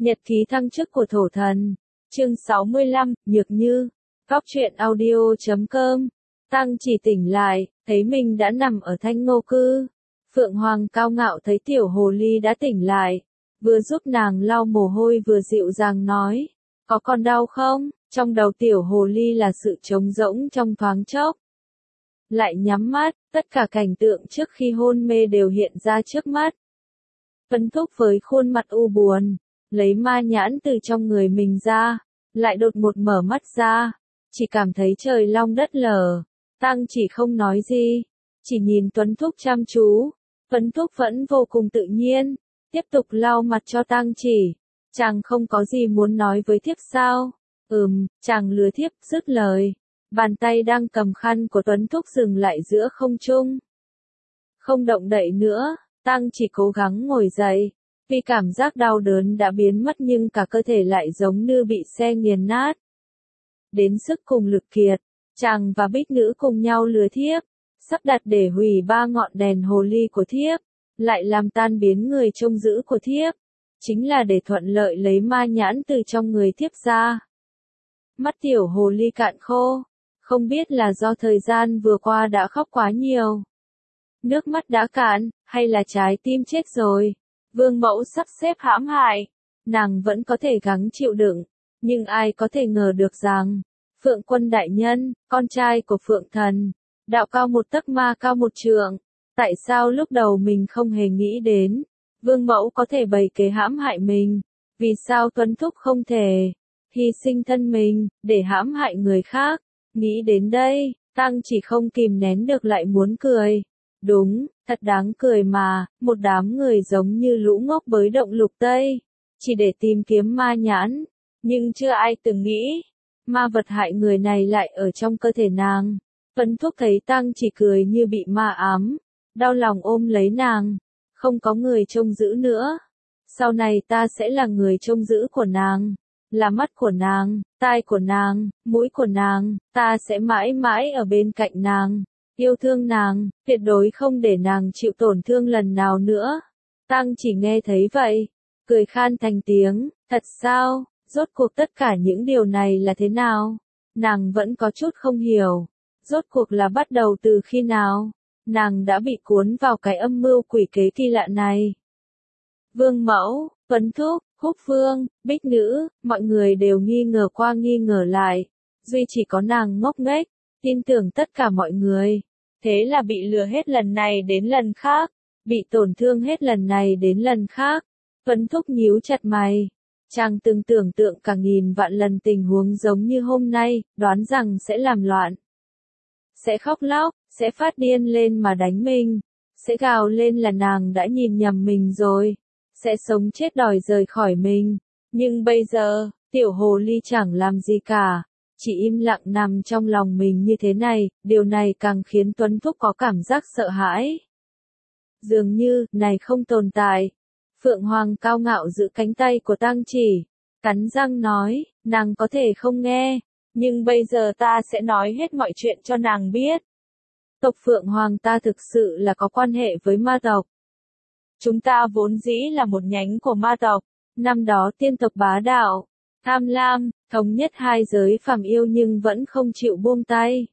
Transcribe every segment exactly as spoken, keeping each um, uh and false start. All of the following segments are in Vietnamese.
Nhật ký thăng chức của thổ thần. Chương sáu mươi lăm, Nhược Như. Góc truyện audio chấm com. Tăng chỉ tỉnh lại, thấy mình đã nằm ở Thanh Ngô Cư. Phượng Hoàng cao ngạo thấy tiểu hồ ly đã tỉnh lại. Vừa giúp nàng lau mồ hôi vừa dịu dàng nói. Có còn đau không? Trong đầu tiểu hồ ly là sự trống rỗng trong thoáng chốc. Lại nhắm mắt, tất cả cảnh tượng trước khi hôn mê đều hiện ra trước mắt. Phấn Thúc với khuôn mặt u buồn, lấy ma nhãn từ trong người mình ra, lại đột ngột mở mắt ra, chỉ cảm thấy trời long đất lở. Tăng chỉ không nói gì, chỉ nhìn Tuấn Thúc chăm chú. Tuấn Thúc vẫn vô cùng tự nhiên, tiếp tục lau mặt cho Tăng chỉ. Chàng không có gì muốn nói với thiếp sao? Ừm, chàng lừa thiếp, dứt lời. Bàn tay đang cầm khăn của Tuấn Thúc dừng lại giữa không trung. Không động đậy nữa, Tăng chỉ cố gắng ngồi dậy. Vì cảm giác đau đớn đã biến mất nhưng cả cơ thể lại giống như bị xe nghiền nát. Đến sức cùng lực kiệt, chàng và Bích Nữ cùng nhau lừa thiếp, sắp đặt để hủy ba ngọn đèn hồ ly của thiếp, lại làm tan biến người trông giữ của thiếp, chính là để thuận lợi lấy ma nhãn từ trong người thiếp ra. Mắt tiểu hồ ly cạn khô, không biết là do thời gian vừa qua đã khóc quá nhiều. Nước mắt đã cạn, hay là trái tim chết rồi. Vương mẫu sắp xếp hãm hại, nàng vẫn có thể gắng chịu đựng, nhưng ai có thể ngờ được rằng, Phượng Quân đại nhân, con trai của Phượng Thần, đạo cao một tấc ma cao một trượng, tại sao lúc đầu mình không hề nghĩ đến, Vương mẫu có thể bày kế hãm hại mình, vì sao Tuấn Thúc không thể hy sinh thân mình, để hãm hại người khác, nghĩ đến đây, Tăng chỉ không kìm nén được lại muốn cười. Đúng, thật đáng cười mà, một đám người giống như lũ ngốc bới động lục Tây, chỉ để tìm kiếm ma nhãn, nhưng chưa ai từng nghĩ, ma vật hại người này lại ở trong cơ thể nàng. Phấn Thúc thấy Tăng chỉ cười như bị ma ám, đau lòng ôm lấy nàng, không có người trông giữ nữa. Sau này ta sẽ là người trông giữ của nàng, là mắt của nàng, tai của nàng, mũi của nàng, ta sẽ mãi mãi ở bên cạnh nàng. Yêu thương nàng, tuyệt đối không để nàng chịu tổn thương lần nào nữa. Tăng chỉ nghe thấy vậy, cười khan thành tiếng, thật sao, rốt cuộc tất cả những điều này là thế nào? Nàng vẫn có chút không hiểu, rốt cuộc là bắt đầu từ khi nào? Nàng đã bị cuốn vào cái âm mưu quỷ kế kỳ lạ này. Vương Mẫu, Tuấn Thúc, Húc Phương, Bích Nữ, mọi người đều nghi ngờ qua nghi ngờ lại, duy chỉ có nàng ngốc nghếch, tin tưởng tất cả mọi người. Thế là bị lừa hết lần này đến lần khác, bị tổn thương hết lần này đến lần khác. Tuấn Thúc nhíu chặt mày. Chàng từng tưởng tượng cả nghìn vạn lần tình huống giống như hôm nay, đoán rằng sẽ làm loạn. Sẽ khóc lóc, sẽ phát điên lên mà đánh mình. Sẽ gào lên là nàng đã nhìn nhầm mình rồi. Sẽ sống chết đòi rời khỏi mình. Nhưng bây giờ, tiểu hồ ly chẳng làm gì cả. Chỉ im lặng nằm trong lòng mình như thế này, điều này càng khiến Tuấn Thúc có cảm giác sợ hãi. Dường như, này không tồn tại. Phượng Hoàng cao ngạo giữ cánh tay của Tăng chỉ, cắn răng nói, nàng có thể không nghe, nhưng bây giờ ta sẽ nói hết mọi chuyện cho nàng biết. Tộc Phượng Hoàng ta thực sự là có quan hệ với ma tộc. Chúng ta vốn dĩ là một nhánh của ma tộc, năm đó tiên tộc bá đạo, tham lam, thống nhất hai giới phàm yêu nhưng vẫn không chịu buông tay.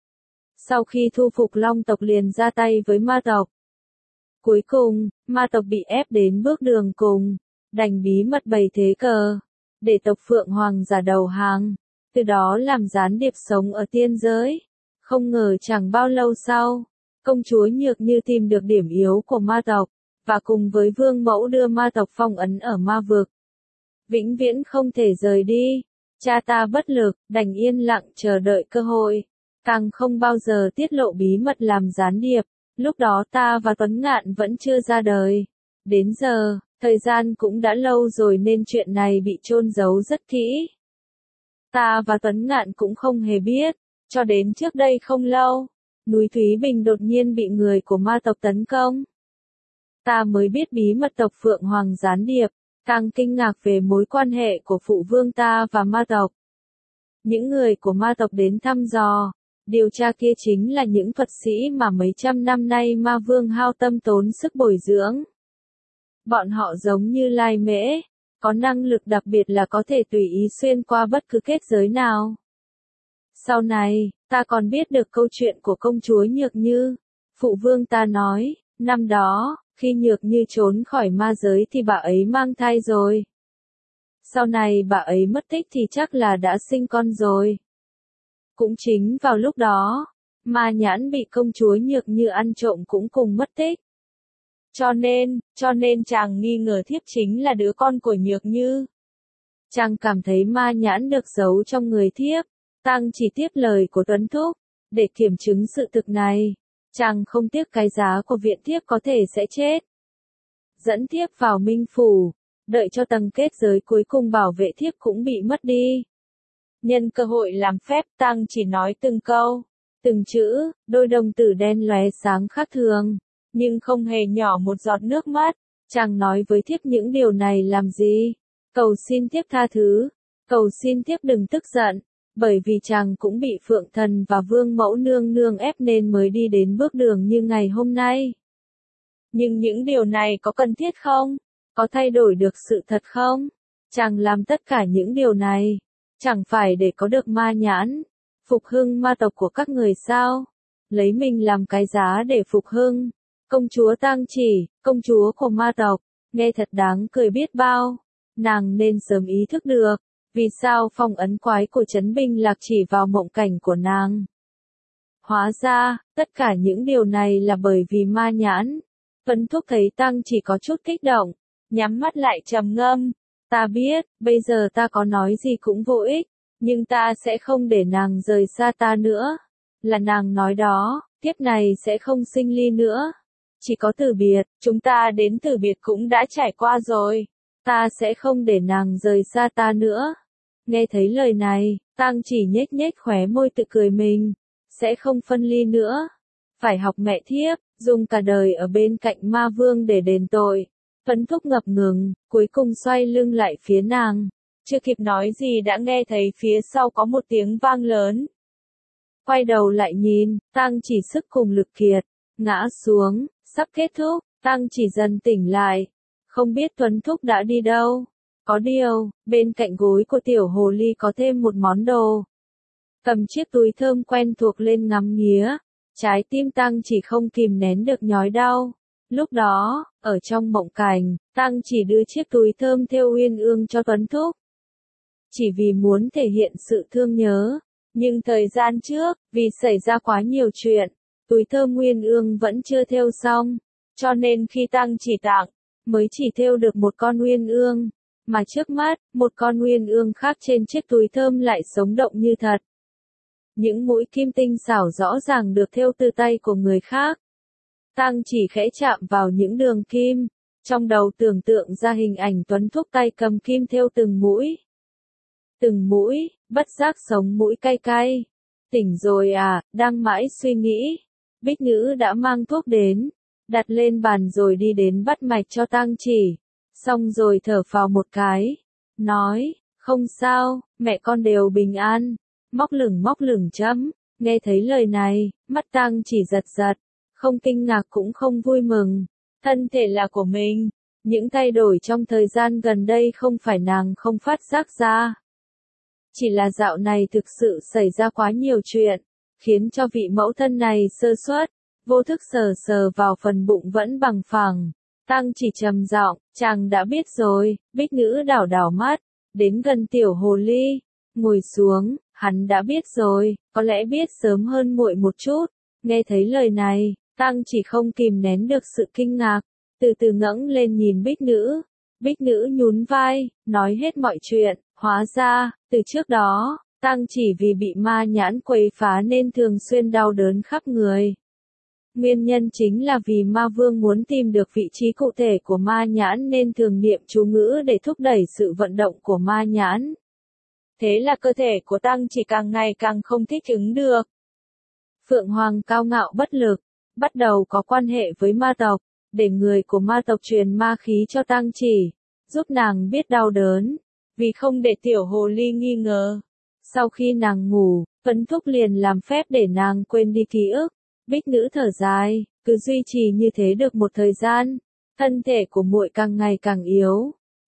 Sau khi thu phục Long tộc liền ra tay với ma tộc. Cuối cùng, ma tộc bị ép đến bước đường cùng, đành bí mật bày thế cờ, để tộc Phượng Hoàng giả đầu hàng, từ đó làm gián điệp sống ở tiên giới. Không ngờ chẳng bao lâu sau, công chúa Nhược Như tìm được điểm yếu của ma tộc, và cùng với Vương Mẫu đưa ma tộc phong ấn ở ma vực. Vĩnh viễn không thể rời đi, cha ta bất lực, đành yên lặng chờ đợi cơ hội, càng không bao giờ tiết lộ bí mật làm gián điệp, lúc đó ta và Tuấn Ngạn vẫn chưa ra đời. Đến giờ, thời gian cũng đã lâu rồi nên chuyện này bị chôn giấu rất kỹ. Ta và Tuấn Ngạn cũng không hề biết, cho đến trước đây không lâu, núi Thúy Bình đột nhiên bị người của ma tộc tấn công. Ta mới biết bí mật tộc Phượng Hoàng gián điệp. Càng kinh ngạc về mối quan hệ của phụ vương ta và ma tộc. Những người của ma tộc đến thăm dò, điều tra kia chính là những thuật sĩ mà mấy trăm năm nay ma vương hao tâm tốn sức bồi dưỡng. Bọn họ giống như Lai Mễ, có năng lực đặc biệt là có thể tùy ý xuyên qua bất cứ kết giới nào. Sau này, ta còn biết được câu chuyện của công chúa Nhược Như. Phụ vương ta nói, năm đó, khi Nhược Như trốn khỏi ma giới thì bà ấy mang thai rồi. Sau này bà ấy mất tích thì chắc là đã sinh con rồi. Cũng chính vào lúc đó, Ma Nhãn bị công chúa Nhược Như ăn trộm cũng cùng mất tích. Cho nên, cho nên chàng nghi ngờ thiếp chính là đứa con của Nhược Như. Chàng cảm thấy Ma Nhãn được giấu trong người thiếp. Tăng chỉ tiếp lời của Tuấn Thúc, để kiểm chứng sự thực này. Chàng không tiếc cái giá của viện thiếp có thể sẽ chết. Dẫn thiếp vào Minh Phủ, đợi cho tầng kết giới cuối cùng bảo vệ thiếp cũng bị mất đi. Nhân cơ hội làm phép, Tăng chỉ nói từng câu, từng chữ, đôi đồng tử đen lóe sáng khác thường, nhưng không hề nhỏ một giọt nước mắt. Chàng nói với thiếp những điều này làm gì? Cầu xin thiếp tha thứ, cầu xin thiếp đừng tức giận, bởi vì chàng cũng bị Phượng Thần và Vương Mẫu nương nương ép nên mới đi đến bước đường như ngày hôm nay. Nhưng những điều này có cần thiết không? Có thay đổi được sự thật không? Chàng làm tất cả những điều này, chẳng phải để có được Ma Nhãn, phục hưng ma tộc của các người sao? Lấy mình làm cái giá để phục hưng. Công chúa Tang Chỉ, công chúa của ma tộc, nghe thật đáng cười biết bao. Nàng nên sớm ý thức được, vì sao phong ấn quái của Trấn Binh Lạc chỉ vào mộng cảnh của nàng. Hóa ra, tất cả những điều này là bởi vì Ma Nhãn. Tuấn Thúc thấy Tăng chỉ có chút kích động, nhắm mắt lại trầm ngâm. Ta biết, bây giờ ta có nói gì cũng vô ích, nhưng ta sẽ không để nàng rời xa ta nữa. Là nàng nói đó, kiếp này sẽ không sinh ly nữa. Chỉ có từ biệt, chúng ta đến từ biệt cũng đã trải qua rồi. Ta sẽ không để nàng rời xa ta nữa. Nghe thấy lời này, Tăng chỉ nhếch nhếch khóe môi tự cười mình. Sẽ không phân ly nữa. Phải học mẹ thiếp, dùng cả đời ở bên cạnh ma vương để đền tội. Tuấn Thúc ngập ngừng, cuối cùng xoay lưng lại phía nàng. Chưa kịp nói gì đã nghe thấy phía sau có một tiếng vang lớn. Quay đầu lại nhìn, Tăng chỉ sức cùng lực kiệt, ngã xuống, sắp kết thúc, Tăng chỉ dần tỉnh lại. Không biết Tuấn Thúc đã đi đâu. Có điều, bên cạnh gối của tiểu hồ ly có thêm một món đồ. Cầm chiếc túi thơm quen thuộc lên ngắm nghía, trái tim Tăng chỉ không kìm nén được nhói đau. Lúc đó, ở trong mộng cảnh, Tăng chỉ đưa chiếc túi thơm thêu uyên ương cho Tuấn Thúc. Chỉ vì muốn thể hiện sự thương nhớ. Nhưng thời gian trước, vì xảy ra quá nhiều chuyện, túi thơm uyên ương vẫn chưa thêu xong. Cho nên khi Tăng chỉ tặng, mới chỉ thêu được một con uyên ương. Mà trước mắt, một con uyên ương khác trên chiếc túi thơm lại sống động như thật. Những mũi kim tinh xảo rõ ràng được thêu từ tay của người khác. Tăng chỉ khẽ chạm vào những đường kim, trong đầu tưởng tượng ra hình ảnh Tuấn Thúc tay cầm kim thêu từng mũi. Từng mũi, bất giác sống mũi cay cay. Tỉnh rồi à, đang mãi suy nghĩ. Bích Ngữ đã mang thuốc đến, đặt lên bàn rồi đi đến bắt mạch cho Tăng chỉ. Xong rồi thở phào một cái, nói, không sao, mẹ con đều bình an. Móc lửng móc lửng chấm, nghe thấy lời này, mắt Tăng chỉ giật giật, không kinh ngạc cũng không vui mừng. Thân thể là của mình, những thay đổi trong thời gian gần đây không phải nàng không phát giác ra. Chỉ là dạo này thực sự xảy ra quá nhiều chuyện, khiến cho vị mẫu thân này sơ suất, vô thức sờ sờ vào phần bụng vẫn bằng phẳng. Tăng chỉ trầm giọng, chàng đã biết rồi. Bích Ngữ đảo đảo mắt, đến gần tiểu hồ ly, ngồi xuống, hắn đã biết rồi, có lẽ biết sớm hơn muội một chút. Nghe thấy lời này, Tăng chỉ không kìm nén được sự kinh ngạc, từ từ ngẩng lên nhìn Bích Ngữ. Bích Ngữ nhún vai, nói hết mọi chuyện. Hóa ra, từ trước đó, Tăng chỉ vì bị Ma Nhãn quấy phá nên thường xuyên đau đớn khắp người. Nguyên nhân chính là vì Ma Vương muốn tìm được vị trí cụ thể của Ma Nhãn nên thường niệm chú ngữ để thúc đẩy sự vận động của Ma Nhãn. Thế là cơ thể của Tăng chỉ càng ngày càng không thích ứng được. Phượng Hoàng cao ngạo bất lực, bắt đầu có quan hệ với ma tộc, để người của ma tộc truyền ma khí cho Tăng chỉ, giúp nàng biết đau đớn. Vì không để tiểu hồ ly nghi ngờ. Sau khi nàng ngủ, Tuấn Thúc liền làm phép để nàng quên đi ký ức. Bích Ngữ thở dài, cứ duy trì như thế được một thời gian, thân thể của muội càng ngày càng yếu.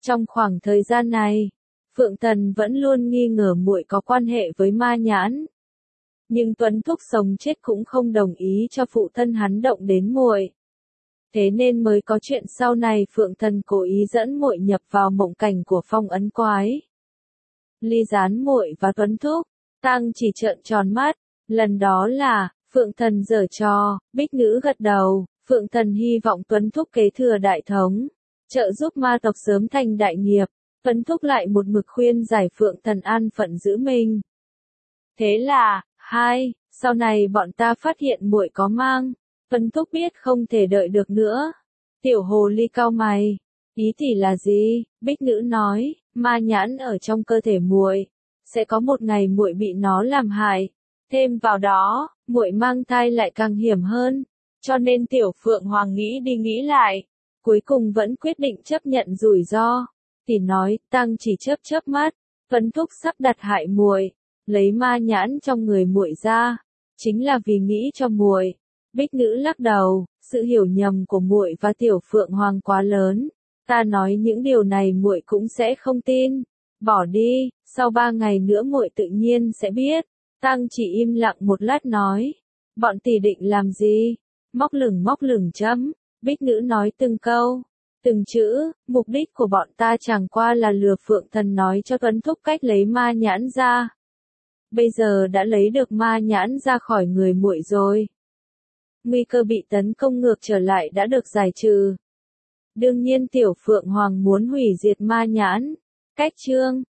Trong khoảng thời gian này, Phượng Thần vẫn luôn nghi ngờ muội có quan hệ với Ma Nhãn. Nhưng Tuấn Thúc sống chết cũng không đồng ý cho phụ thân hắn động đến muội. Thế nên mới có chuyện sau này Phượng Thần cố ý dẫn muội nhập vào mộng cảnh của Phong Ấn Quái. Ly Gián muội và Tuấn Thúc, Tăng chỉ trợn tròn mắt, lần đó là, Phượng Thần giở trò, Bích Ngữ gật đầu, Phượng Thần hy vọng Tuấn Thúc kế thừa đại thống, trợ giúp ma tộc sớm thành đại nghiệp, Tuấn Thúc lại một mực khuyên giải Phượng Thần an phận giữ mình. Thế là, hai, sau này bọn ta phát hiện muội có mang, Tuấn Thúc biết không thể đợi được nữa. Tiểu hồ ly cau mày, ý tỷ là gì? Bích Ngữ nói, Ma Nhãn ở trong cơ thể muội, sẽ có một ngày muội bị nó làm hại. Thêm vào đó, muội mang thai lại càng hiểm hơn, cho nên Tiểu Phượng Hoàng nghĩ đi nghĩ lại, cuối cùng vẫn quyết định chấp nhận rủi ro. Tỷ nói, Tăng chỉ chớp chớp mắt, Tuấn Thúc sắp đặt hại muội, lấy Ma Nhãn trong người muội ra, chính là vì nghĩ cho muội. Bích Ngữ lắc đầu, sự hiểu nhầm của muội và Tiểu Phượng Hoàng quá lớn, ta nói những điều này muội cũng sẽ không tin. Bỏ đi, sau ba ngày nữa muội tự nhiên sẽ biết. Tăng chỉ im lặng một lát nói, bọn tỷ định làm gì? Móc lửng móc lửng chấm, Bích Ngữ nói từng câu, từng chữ, mục đích của bọn ta chẳng qua là lừa Phượng Thần nói cho Tuấn Thúc cách lấy Ma Nhãn ra. Bây giờ đã lấy được Ma Nhãn ra khỏi người muội rồi. Nguy cơ bị tấn công ngược trở lại đã được giải trừ. Đương nhiên Tiểu Phượng Hoàng muốn hủy diệt Ma Nhãn. Cách chương